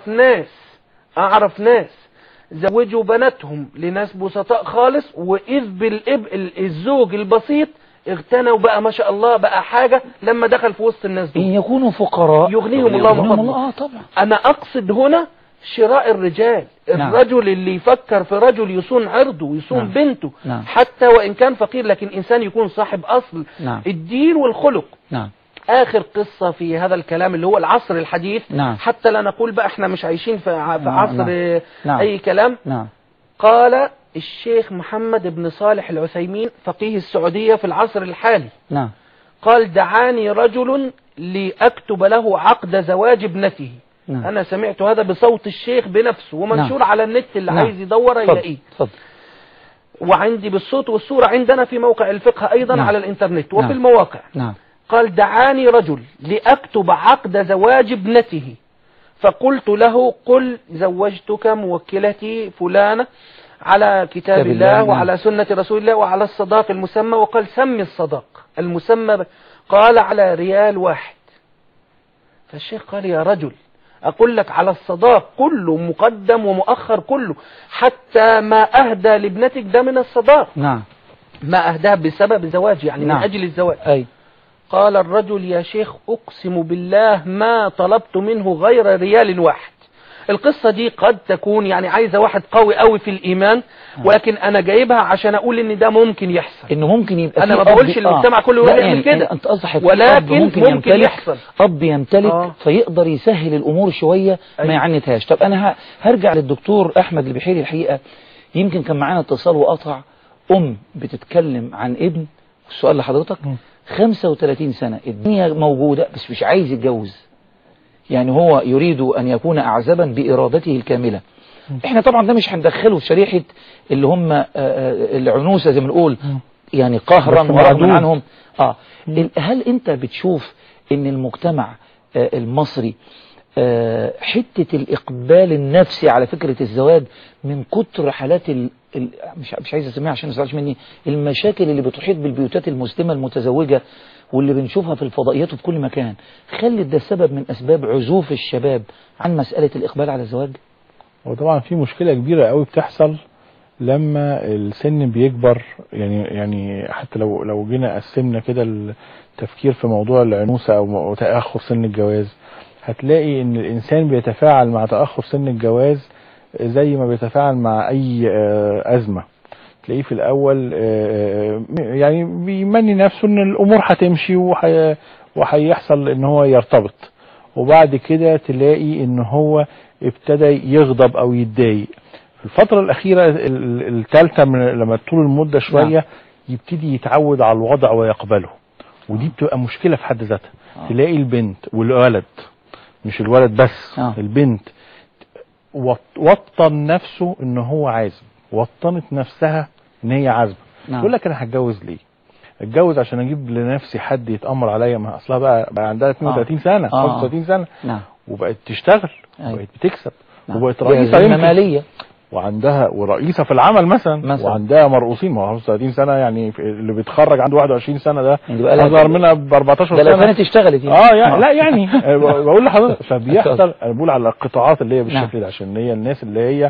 أعرف ناس زوجوا بناتهم لناس بسطاء خالص، وإذ الزوج البسيط اغتنوا بقى ما شاء الله بقى حاجة لما دخل في وسط الناس دول. إن يكونوا فقراء يغنيهم الله من فضله. طبعا. أنا أقصد هنا شراء الرجال. نعم. الرجل اللي يفكر في رجل يصون عرضه ويصون نعم. بنته. نعم. حتى وإن كان فقير، لكن إنسان يكون صاحب أصل. نعم. الدين والخلق. نعم. آخر قصة في هذا الكلام اللي هو العصر الحديث. نعم. حتى لا نقول بقى احنا مش عايشين في عصر نعم. أي كلام. نعم. قال الشيخ محمد بن صالح العثيمين فقيه السعودية في العصر الحالي. نعم. قال دعاني رجل لأكتب له عقد زواج ابنته. نعم. أنا سمعت هذا بصوت الشيخ بنفسه ومنشور على النت، اللي نعم. عايز يدور يلاقيه. تفضل. وعندي بالصوت والصورة عندنا في موقع الفقه أيضا. نعم. على الإنترنت وفي نعم. المواقع. نعم. قال دعاني رجل لأكتب عقد زواج ابنته، فقلت له قل زوجتك موكلتي فلانة على كتاب الله وعلى سنة رسول الله وعلى الصداق المسمى، وقال سمي الصداق المسمى، قال على ريال 1. فالشيخ قال يا رجل أقول لك على الصداق كله مقدم ومؤخر كله، حتى ما أهدى لابنتك ده من الصداق. نعم. ما أهداه بسبب الزواج، يعني نعم. من أجل الزواج. أي. قال الرجل يا شيخ أقسم بالله ما طلبت منه غير ريال 1. القصة دي قد تكون يعني عايزة واحد قوي قوي في الإيمان، ولكن أنا جايبها عشان أقول إن ده ممكن يحصل. إنه ممكن يبقى أنا ما بقولش المجتمع كله يعمل يعني كده، أنت قصدك ولكن ممكن يحصل. أب يمتلك فيقدر يسهل الأمور شوية ما يعنتهاش. طب أنا هرجع للدكتور أحمد البحيري. الحقيقة يمكن كان معانا اتصال وقطع، بتتكلم عن ابن، السؤال لحضرتك 35 سنة الدنيا موجودة بس مش عايز يتجوز، يعني هو يريد أن يكون أعزبا بإرادته الكاملة. احنا طبعا ده مش هندخله في شريحة اللي هم العنوسة زي ما نقول، يعني قهرا ورغم عنهم. هل انت بتشوف ان المجتمع المصري حتة الإقبال النفسي على فكرة الزواج من كتر حالات مش عايز اسميها عشان ما تزعلش مني، المشاكل اللي بتحيط بالبيوتات المسلمة المتزوجة واللي بنشوفها في الفضائيات وفي كل مكان، خلت ده سبب من أسباب عزوف الشباب عن مسألة الإقبال على الزواج؟ وطبعا في مشكلة كبيرة قوي بتحصل لما السن بيكبر. يعني حتى لو جينا قسمنا كده التفكير في موضوع العنوسة أو تأخر سن الجواز، هتلاقي ان الإنسان بيتفاعل مع تأخر سن الجواز زي ما بيتفاعل مع أي أزمة. تلاقيه في الأول يعني بيمني نفسه ان الأمور هتمشي وهيحصل ان هو يرتبط، وبعد كده تلاقي ان هو ابتدى يغضب او يتضايق. في الفترة الأخيرة الثالثة لما طول المدة شوية يبتدي يتعود على الوضع ويقبله، ودي بتبقى مشكلة في حد ذاتها. تلاقي البنت والولد، مش الولد بس، البنت وطن نفسه ان هو عازب، وطنت نفسها ان هي عازبة. تقول لك انا هتجوز ليه؟ اتجوز عشان اجيب لنفسي حد يتأمر عليا، ما اصلها بقى عندها 32 سنة 35 سنة وبقت تشتغل وبقت بتكسب وبقت رئيسة مالية وعندها ورئيسة في العمل مثلا. وعندها مرؤوسين. ما هو 35 سنة يعني اللي بيتخرج عنده 21 سنة ده اصغر منها ب 14 سنة. ده لو كانت اشتغلت يعني لا يعني بقول لحضرتك فبيحصل. انا بقول على القطاعات اللي هي بالشكل ده عشان هي الناس اللي هي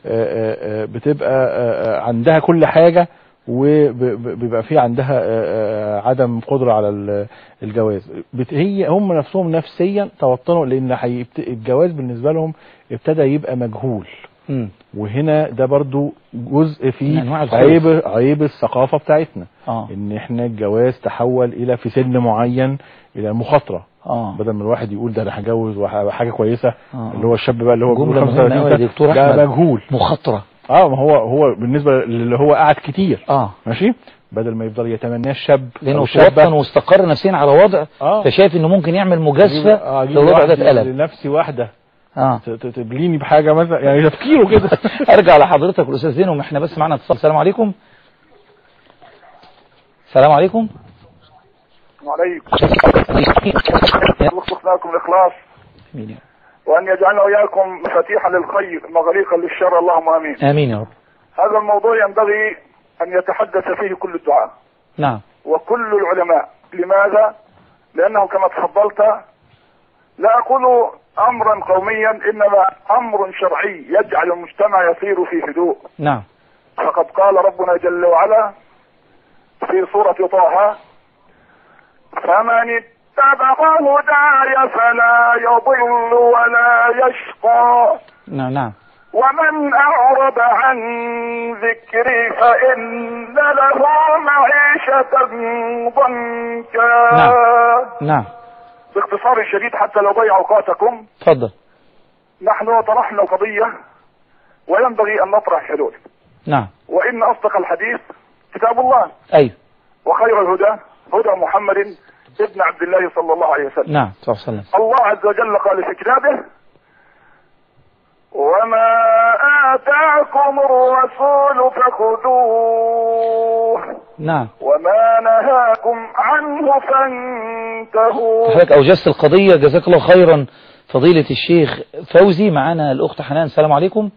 بتبقى عندها كل حاجة وبيبقى في عندها عدم قدرة على الجواز. هي هم نفسهم نفسيا توطنوا لان الجواز بالنسبة لهم ابتدى يبقى مجهول. وهنا ده برضو جزء في عيب الثقافة بتاعتنا. ان احنا الجواز تحول الى في سن معين الى مخاطرة. بدل ما الواحد يقول ده انا هجوز وحاجة كويسة، اللي هو الشاب بقى اللي هو 35 ده مجهول مخاطرة. ما هو بالنسبة اللي هو قاعد كتير ماشي، بدل ما يفضل يتمناه الشاب لانه توطن واستقر نفسيا على وضع فشايف انه ممكن يعمل مجازفة لو الوضع ده اتقلب لنفسي واحدة تبليني بحاجة مثلا، يعني تفكيره كده. ارجع لحضرتك الاستاذ زينهم، احنا بس معنا اتصال. السلام عليكم. السلام عليكم. عليكم. وفقناكم الإخلاص وأن يجعلنا وإياكم مفاتيحا للخير مغاليقا للشر، اللهم آمين. آمين يا رب. هذا الموضوع ينبغي أن يتحدث فيه كل الدعاة نعم وكل العلماء. لماذا؟ لأنه كما تفضلت لا أقول أمرا قوميا، إنما أمر شرعي يجعل المجتمع يسير في هدوء. نعم. فقد قال ربنا جل وعلا في سورة طه: فمن اتبع هداي فلا يضل ولا يشقى. نعم. ومن أعرض عن ذكري فإن له معيشة ضنكا. نعم. باختصار شديد حتى لا أضيع أوقاتكم، تفضل. نحن طرحنا القضية وينبغي أن نطرح حلول. نعم. وإن أصدق الحديث كتاب الله. أيوه. وخير الهدى هدى محمد ابن عبد الله صلى الله عليه وسلم. نعم صلى الله عليه وسلم. الله عز وجل قال في كتابه: وما آتاكم الرسول فخذوه. نعم. وما نهاكم عنه فانتهوا. حضرتك أوجزت القضية، جزاك الله خيرا فضيلة الشيخ فوزي. معانا الأخت حنان، السلام عليكم.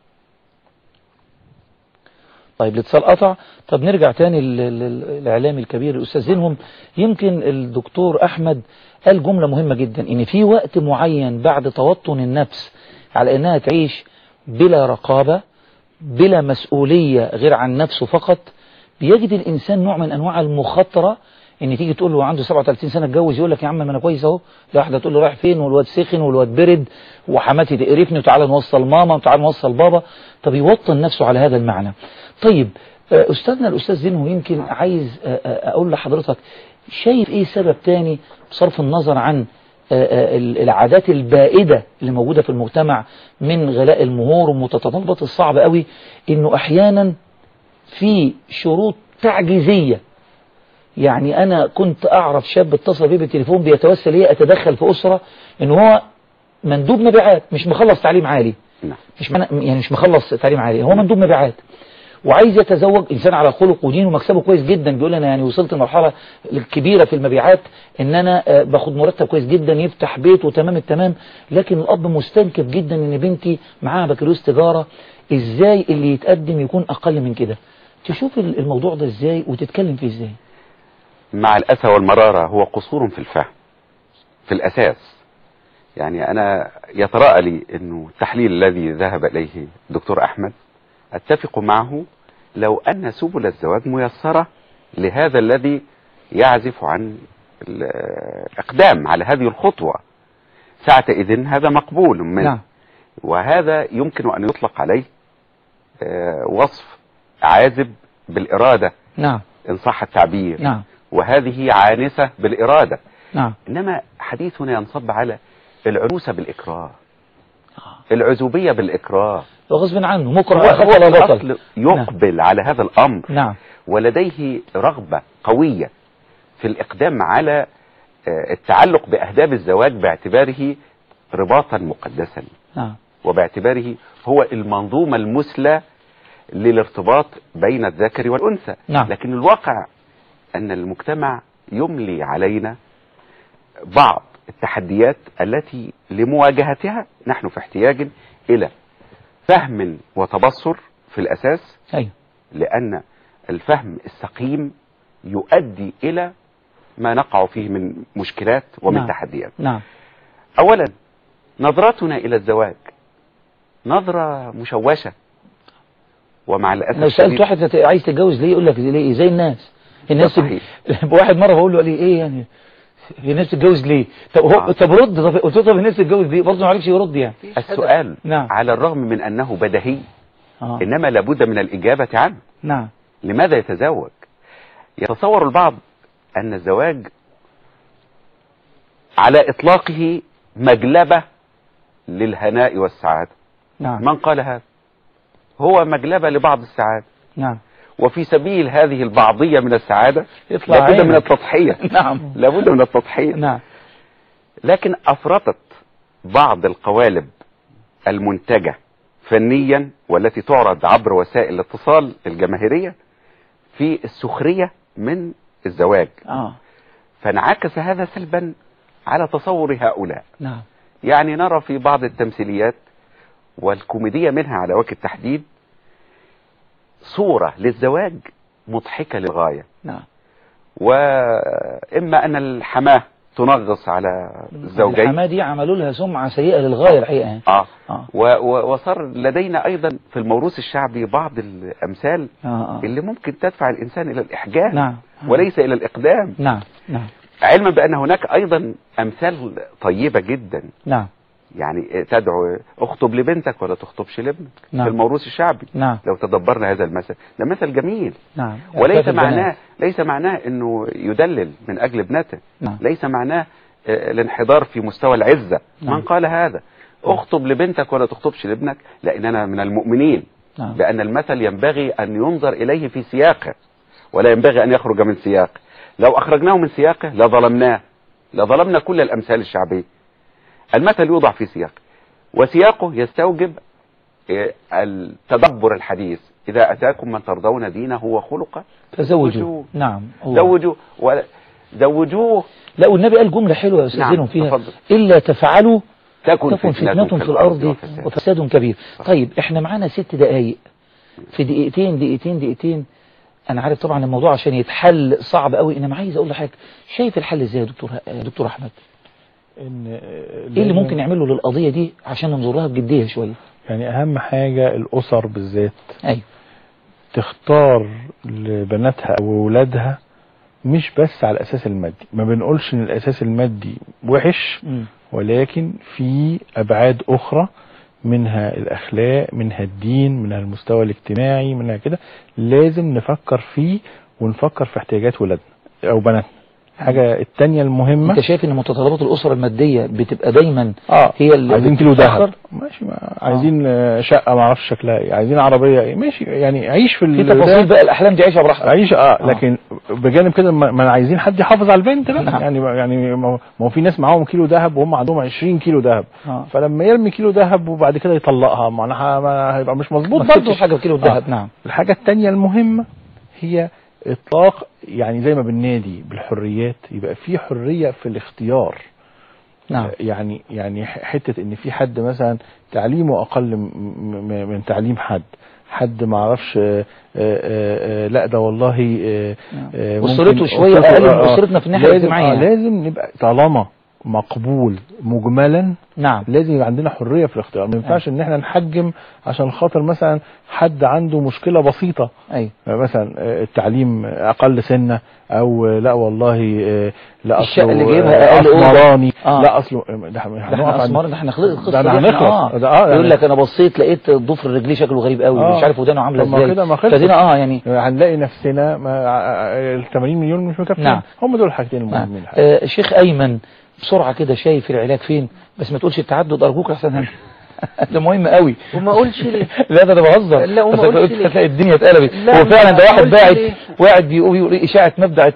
طيب الاتصال قطع. طب نرجع تاني للإعلامي الكبير الأستاذ زينهم. يمكن الدكتور أحمد قال جملة مهمة جدا، إن في وقت معين بعد توطن النفس على أنها تعيش بلا رقابة بلا مسؤولية غير عن نفسه فقط، بيجد الإنسان نوع من أنواع المخاطرة. إن تيجي تقول له عنده 37 سنة اتجوز، يقول لك يا عم ما أنا كويس أهو. لا، واحدة تقول له رايح فين، والواد سخن والواد برد وحماتي تقرفني وتعالى نوصل ماما وتعالى نوصل بابا. طب يوطن نفسه على هذا المعنى. طيب أستاذنا الأستاذ زينهم، يمكن عايز أقول لحضرتك شايف إيه سبب تاني بصرف النظر عن العادات البائدة اللي موجودة في المجتمع من غلاء المهور والمتطلبات الصعبة قوي، إنه أحيانا في شروط تعجيزية. يعني أنا كنت أعرف شاب اتصل بيه بالتليفون بيتوسل ليه أتدخل في أسرة، إنه هو مندوب مبيعات مش مخلص تعليم عالي، مش مخلص تعليم عالي، هو مندوب مبيعات وعايز يتزوج إنسان على خلق ودين ومكسبه كويس جدا. بيقول أنا يعني وصلت لمرحلة كبيرة في المبيعات إن أنا باخد مرتب كويس جدا يفتح بيت وتمام التمام، لكن الأب مستنكف جدا إن بنتي معاها بكالوريوس تجارة، إزاي اللي يتقدم يكون أقل من كده؟ تشوف الموضوع ده إزاي وتتكلم فيه إزاي؟ مع الأسى والمرارة هو قصور في الفهم في الأساس. يعني أنا يتراءى لي أنه التحليل الذي ذهب إليه الدكتور أحمد أتفق معه لو أن سبل الزواج ميسرة لهذا الذي يعزف عن الإقدام على هذه الخطوة، ساعتئذ هذا مقبول منه. نعم. وهذا يمكن أن يطلق عليه وصف عازب بالإرادة. نعم. إن صح التعبير. نعم. وهذه عانسة بالإرادة. نعم. إنما حديثنا ينصب على العنوسة بالإكراه، العزوبية بالإكراه، وغصب عنه مكره ولا بطل يقبل على هذا الأمر. نعم. ولديه رغبة قوية في الإقدام على التعلق بأهداف الزواج باعتباره رباطا مقدسا. نعم. وباعتباره هو المنظومة المثلى للارتباط بين الذكر والأنثى. نعم. لكن الواقع أن المجتمع يملي علينا بعض التحديات التي لمواجهتها نحن في احتياج إلى فهم وتبصر في الأساس. أيوه. لأن الفهم السقيم يؤدي إلى ما نقع فيه من مشكلات ومن نعم. تحديات. نعم. أولا نظرتنا إلى الزواج نظرة مشوشة، ومع الأسف لو سألت واحد عايز تتجوز ليه يقول لك ليه زي الناس واحد مرة بقول له قال لي ايه يعني الناس تتجوز ليه؟ طب رد. قلت له طب الناس تتجوز ليه؟ برضه ما عرفش يرد. يعني السؤال نعم. على الرغم من أنه بديهي إنما لابد من الإجابة عنه. نعم. لماذا يتزوج؟ يتصور البعض أن الزواج على إطلاقه مجلبة للهناء والسعادة. نعم. من قال هذا؟ هو مجلبة لبعض السعادة. نعم. وفي سبيل هذه البعضية من السعادة لابد عينك. من التضحية. نعم. لابد من التضحية. نعم. لكن أفرطت بعض القوالب المنتجة فنيا والتي تعرض عبر وسائل الاتصال الجماهيرية في السخرية من الزواج. فانعكس هذا سلبا على تصور هؤلاء. نعم. يعني نرى في بعض التمثيليات والكوميدية منها على وجه التحديد صورة للزواج مضحكة للغاية. نعم. وإما أن الحماة تنغص على الزوجين. الحماة دي عملوا لها سمعة سيئة للغاية الحقيقة. وصار لدينا أيضا في الموروث الشعبي بعض الأمثال اللي ممكن تدفع الإنسان إلى الإحجام. نعم. وليس إلى الإقدام. نعم. نعم. علما بأن هناك أيضا أمثال طيبة جدا. نعم. يعني تدعو اخطب لبنتك ولا تخطبش لابنك. نعم. في الموروث الشعبي. نعم. لو تدبرنا هذا المثل، ده مثل جميل. نعم. ليس معناه انه يدلل من اجل ابنته. نعم. ليس معناه الانحدار في مستوى العزة. نعم. من قال هذا؟ اخطب لبنتك ولا تخطبش لابنك، لاننا من المؤمنين. نعم. بان المثل ينبغي ان ينظر اليه في سياقه، ولا ينبغي ان يخرج من سياقه. لو اخرجناه من سياقه لظلمنا كل الامثال الشعبية. المثل يوضع في سياق، وسياقه يستوجب التدبر الحديث. إذا أتاكم من ترضون دينه وخلقه فزوجوه. نعم. زوجوه. لا، والنبي قال جملة حلوة يستاذنهم فيها. تفضل. إلا تفعلوا تكن فتنة في الأرض وفساد كبير. طيب احنا معانا 6 دقايق، في دقيقتين أنا عارف طبعا الموضوع عشان يتحل صعب قوي. أنا عايز أقول لحضرتك، شايف الحل إزاي يا دكتور أحمد؟ ايه اللي ممكن نعمله للقضية دي عشان ننظر لها بجدية شوية؟ يعني اهم حاجة الاسر بالذات ايوه تختار لبناتها او ولادها مش بس على الاساس المادي. ما بنقولش ان الاساس المادي وحش، ولكن في ابعاد اخرى، منها الاخلاق، منها الدين، منها المستوى الاجتماعي، منها كده لازم نفكر فيه، ونفكر في احتياجات ولادنا او بناتنا. حاجة التانية المهمة، انت شايف ان متطلبات الاسرة المادية بتبقى دايما هي اللي عايزين كيلو ذهب ماشي، عايزين شقة ما اعرفش شكلها ايه، عايزين عربية ايه ماشي، يعني عيش في تفاصيل بقى الاحلام دي عيشها براحتك، عيش لكن بجانب كده ما عايزين حد يحافظ على البنت بقى. يعني ما هو في ناس معاهم كيلو ذهب وهم عندهم 20 كيلو ذهب، فلما يرمي كيلو ذهب وبعد كده يطلقها معناها هيبقى مش مظبوط برضه. حاجة بكيلو الذهب. نعم. الحاجة التانية المهمة هي اطلاق، يعني زي ما بننادي بالحريات يبقى في حرية في الاختيار. نعم. يعني حتة ان في حد مثلا تعليمه اقل من تعليم حد ما اعرفش لا ده والله اسرته شوية اقل من اسرتنا في الناحية الاجتماعية. لازم نبقى طالما مقبول مجملا. نعم. لازم يبقى عندنا حرية في الاختيار. ما ينفعش ان احنا نحجم عشان خاطر مثلا حد عنده مشكلة بسيطة. ايوه. مثلا التعليم اقل سنة، او لا والله لا الشقة اللي جايبها اقل اسمراني. لا اصله احنا اسمر، ده احنا خلص القصة دي. يقول لك انا بصيت لقيت ضفر رجليه شكله غريب قوي، مش عارف ودانه عامله ازاي. فدينا يعني هنلاقي نفسنا ال 80 مليون مش مكفيين. نعم. هم دول الحاجتين المهمين. شيخ ايمن بسرعة كده، شايف العلاج فين؟ بس ما تقولش التعدد ارجوك احسن. ده مهم قوي. وما اقولش ليه؟ لا ده بهزر. لا وما اقولش ليه؟ تلاقي الدنيا اتقلبت. هو فعلا ده واحد واعد بيقول اشاعة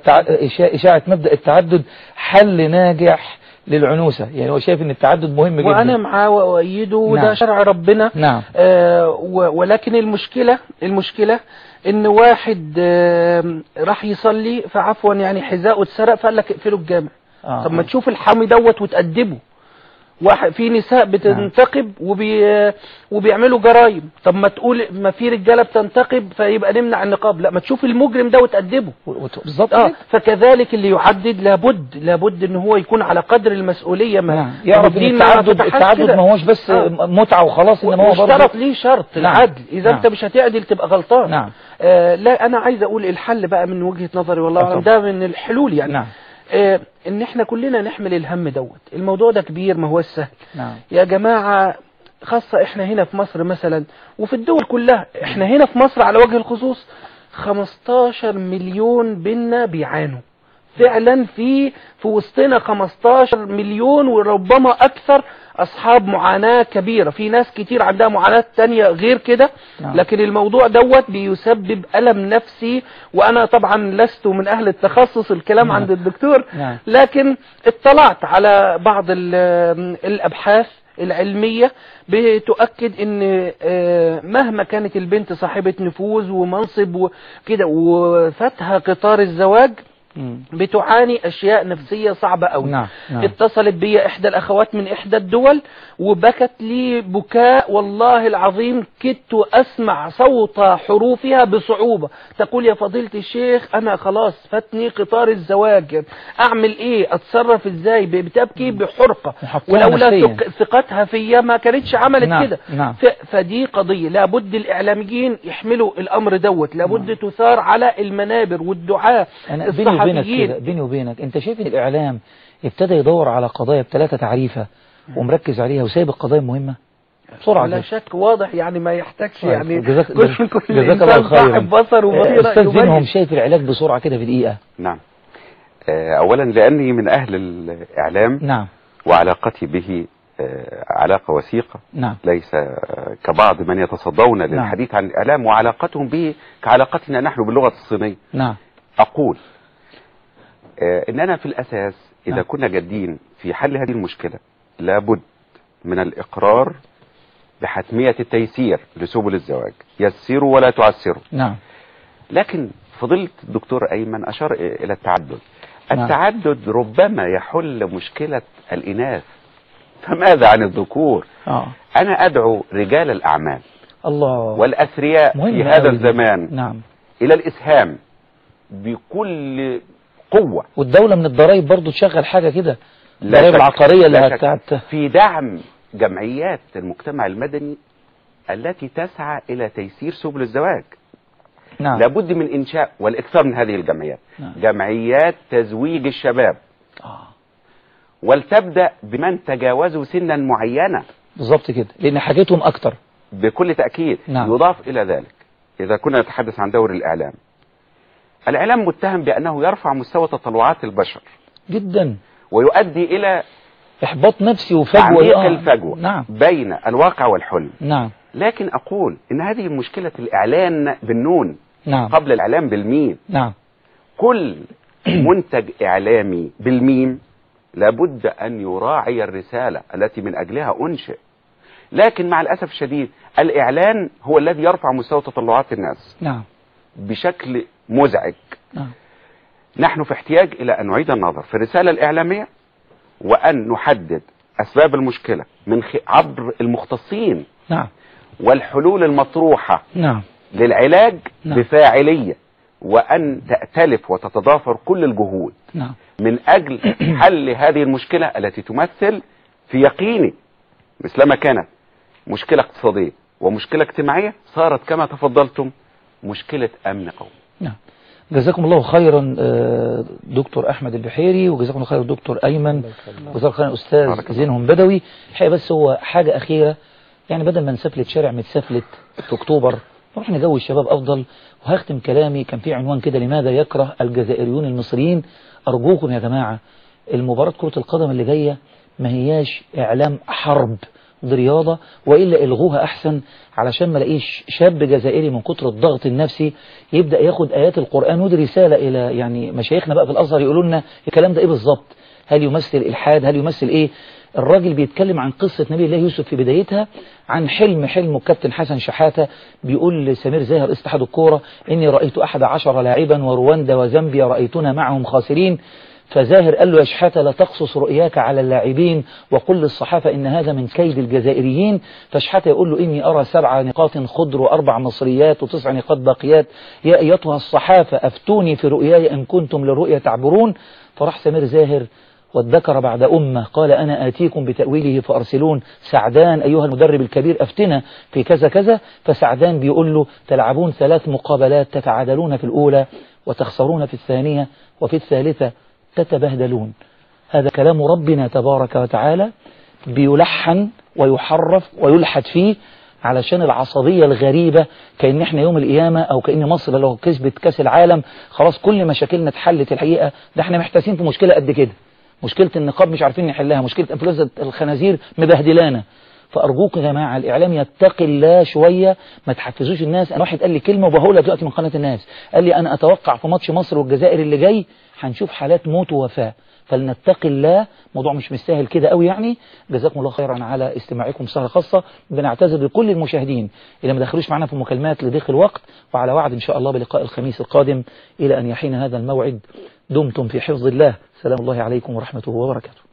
مبدأ التعدد حل ناجح للعنوسة. يعني هو شايف ان التعدد مهم جدا، وانا معاه وايده، وده نعم. شرع ربنا. نعم. ولكن المشكلة ان واحد راح يصلي فعفوا يعني حذاءه اتسرق فقال لك اقفلوا الجامع. طب ما تشوف الحامي دوت وتأدبه. واحد في نساء بتنتقب وبيعملوا جرائم. طب ما تقول ما في رجاله بتنتقب فيبقى نمنع النقاب. لا، ما تشوف المجرم ده وتأدبه. بالظبط. فكذلك اللي يحدد لابد ان هو يكون على قدر المسؤوليه. ما يعرف ان التعدد ما هوش بس متعه وخلاص، انما هو برضه اشترط ليه شرط العدل. اذا انت مش هتعدل تبقى غلطان. نعم. لا انا عايز اقول الحل بقى من وجهة نظري والله اعلم ده من الحلول يعني. نعم. ان احنا كلنا نحمل الهم دوت. الموضوع ده كبير، ما هو سهل. نعم. يا جماعة، خاصة احنا هنا في مصر مثلا وفي الدول كلها. احنا هنا في مصر على وجه الخصوص 15 مليون بينا بيعانوا فعلا. في وسطنا 15 مليون وربما اكثر اصحاب معاناة كبيرة. في ناس كتير عندها معاناة تانية غير كده. لكن الموضوع دوت بيسبب ألم نفسي، وانا طبعا لست من اهل التخصص الكلام عند الدكتور، لكن اطلعت على بعض الابحاث العلمية بتؤكد ان مهما كانت البنت صاحبة نفوذ ومنصب وكده وفاتها قطار الزواج، بتعاني أشياء نفسية صعبة أوي. نعم. اتصلت بي إحدى الأخوات من إحدى الدول وبكت لي بكاء والله العظيم كدت أسمع صوت حروفها بصعوبة. تقول يا فضيلة الشيخ أنا خلاص فاتني قطار الزواج، أعمل إيه؟ أتصرف إزاي؟ بتبكي بحرقة، ولولا ثقتها فيا ما كانتش عملت كده. فدي قضية لابد الإعلاميين يحملوا الأمر دوت، لابد تثار على المنابر والدعاة الصحفيين. بيني وبينك انت شايف ان الاعلام ابتدى يدور على قضايا بثلاثة تعريفة ومركز عليها وسايب القضايا المهمة بسرعة؟ لا شك واضح يعني ما يحتاجش يعني جزاك الله صاحب بصر وبصيرة. استاذ زينهم شايف العلاج بسرعة كده في دقيقة. نعم. اولا لاني من اهل الاعلام. نعم. وعلاقتي به علاقة وثيقة. نعم. ليس كبعض من يتصدون للحديث عن الإعلام، وعلاقتهم به كعلاقتنا نحن باللغة الصينية. نعم. أقول إننا في الأساس إذا كنا جادين في حل هذه المشكلة لابد من الإقرار بحتمية التيسير لسبل الزواج، يسروا ولا تعسروا. نعم. لكن فضيلة الدكتور أيمن أشار إلى التعدد. التعدد ربما يحل مشكلة الإناث، فماذا عن الذكور؟ أنا أدعو رجال الأعمال الله والأثرياء في هذا الزمان. نعم. إلى الإسهام بكل قوة، والدولة من الضرائب برضو تشغل حاجة كده، الضرائب العقارية اللي في دعم جمعيات المجتمع المدني التي تسعى إلى تيسير سبل الزواج. نعم. لابد من إنشاء والإكثار من هذه الجمعيات. نعم. جمعيات تزويج الشباب. ولتبدأ بمن تجاوزوا سنا معينة. بالضبط كده، لأن حاجتهم أكتر. بكل تأكيد. نعم. يضاف إلى ذلك إذا كنا نتحدث عن دور الإعلام، الإعلام متهم بأنه يرفع مستوى تطلعات البشر جدا، ويؤدي إلى إحباط نفسي وفجوة، تعميق الفجوة. نعم. بين الواقع والحلم. نعم. لكن أقول إن هذه مشكلة الإعلان بالنون. نعم. قبل الإعلام بالميم. نعم. كل منتج إعلامي بالميم لابد أن يراعي الرسالة التي من أجلها أنشئ. لكن مع الأسف الشديد الإعلان هو الذي يرفع مستوى تطلعات الناس. نعم. بشكل مزعج. نعم. نحن في احتياج إلى أن نعيد النظر في الرسالة الإعلامية، وأن نحدد أسباب المشكلة من عبر المختصين. نعم. والحلول المطروحة. نعم. للعلاج. نعم. بفاعلية، وأن تأتلف وتتضافر كل الجهود. نعم. من أجل حل هذه المشكلة التي تمثل في يقيني مثلما كانت مشكلة اقتصادية ومشكلة اجتماعية، صارت كما تفضلتم مشكلة أمن قومي. نعم. جزاكم الله خيرا دكتور أحمد البحيري، وجزاكم الله خيرا دكتور أيمن، وجزاكم الله خيرا أستاذ زينهم بدوي. الحقيقة بس هو حاجة أخيرة، يعني بدل ما نسفلت شارع متسفلت في أكتوبر نروح نجوي الشباب أفضل. وهختم كلامي، كان في عنوان كده: لماذا يكره الجزائريون المصريين؟ أرجوكم يا جماعة، المباراة كرة القدم اللي جاية ما هياش إعلام حرب، دي رياضة، وإلا إلغوها أحسن، علشان ما لاقيش شاب جزائري من كتر الضغط النفسي يبدأ ياخد آيات القرآن. ودي رسالة إلى يعني مشايخنا بقى في الأزهر، يقولوا لنا الكلام ده إيه بالظبط؟ هل يمثل إلحاد؟ هل يمثل إيه؟ الراجل بيتكلم عن قصة نبي الله يوسف في بدايتها، عن حلمه الكابتن حسن شحاتة. بيقول لسمير زاهر اتحاد الكورة: إني رأيت 11 لاعبا ورواندا وزامبيا رأيتنا معهم خاسرين. فزاهر قال له: يا شحاتة لا تقصص رؤياك على اللاعبين وقل للصحافة إن هذا من كيد الجزائريين. فشحاتة يقول له: إني أرى 7 نقاط خضر و4 مصريات و9 نقاط باقيات، يا أيتها الصحافة أفتوني في رؤياي إن كنتم للرؤيا تعبرون. فراح سمير زاهر وادكر بعد أمة قال: أنا آتيكم بتأويله فأرسلون. سعدان أيها المدرب الكبير أفتنا في كذا كذا. فسعدان بيقول له: تلعبون 3 مقابلات، تتعادلون في الأولى وتخسرون في الثانية وفي الثالثة تتبهدلون. هذا كلام ربنا تبارك وتعالى، بيلحن ويحرف ويلحد فيه علشان العصبية الغريبة، كأن احنا يوم القيامة أو كأن مصر لو كسبت كاس العالم خلاص كل مشاكلنا اتحلت. الحقيقة ده احنا محتاسين في مشكلة قد كده، مشكلة النقاب مش عارفين نحلها، مشكلة انفلونزا الخنازير مبهدلانا. فأرجوك يا جماعة الإعلام يتقي الله شوية، ما تحفزوش الناس. أنا واحد قال لي كلمة وبقولها دلوقتي من قناة الناس، قال لي: أنا أتوقع في ماتش مصر والجزائر اللي جاي هنشوف حالات موت ووفاة. فلنتقي الله، موضوع مش مستاهل كده قوي يعني. جزاكم الله خيرا على استماعكم سهرة خاصة. بنعتذر لكل المشاهدين اللي ما دخلوش معنا في المكالمات لضيق الوقت، وعلى وعد إن شاء الله بلقاء الخميس القادم. إلى أن يحين هذا الموعد دمتم في حفظ الله. سلام الله عليكم ورحمته وبركاته.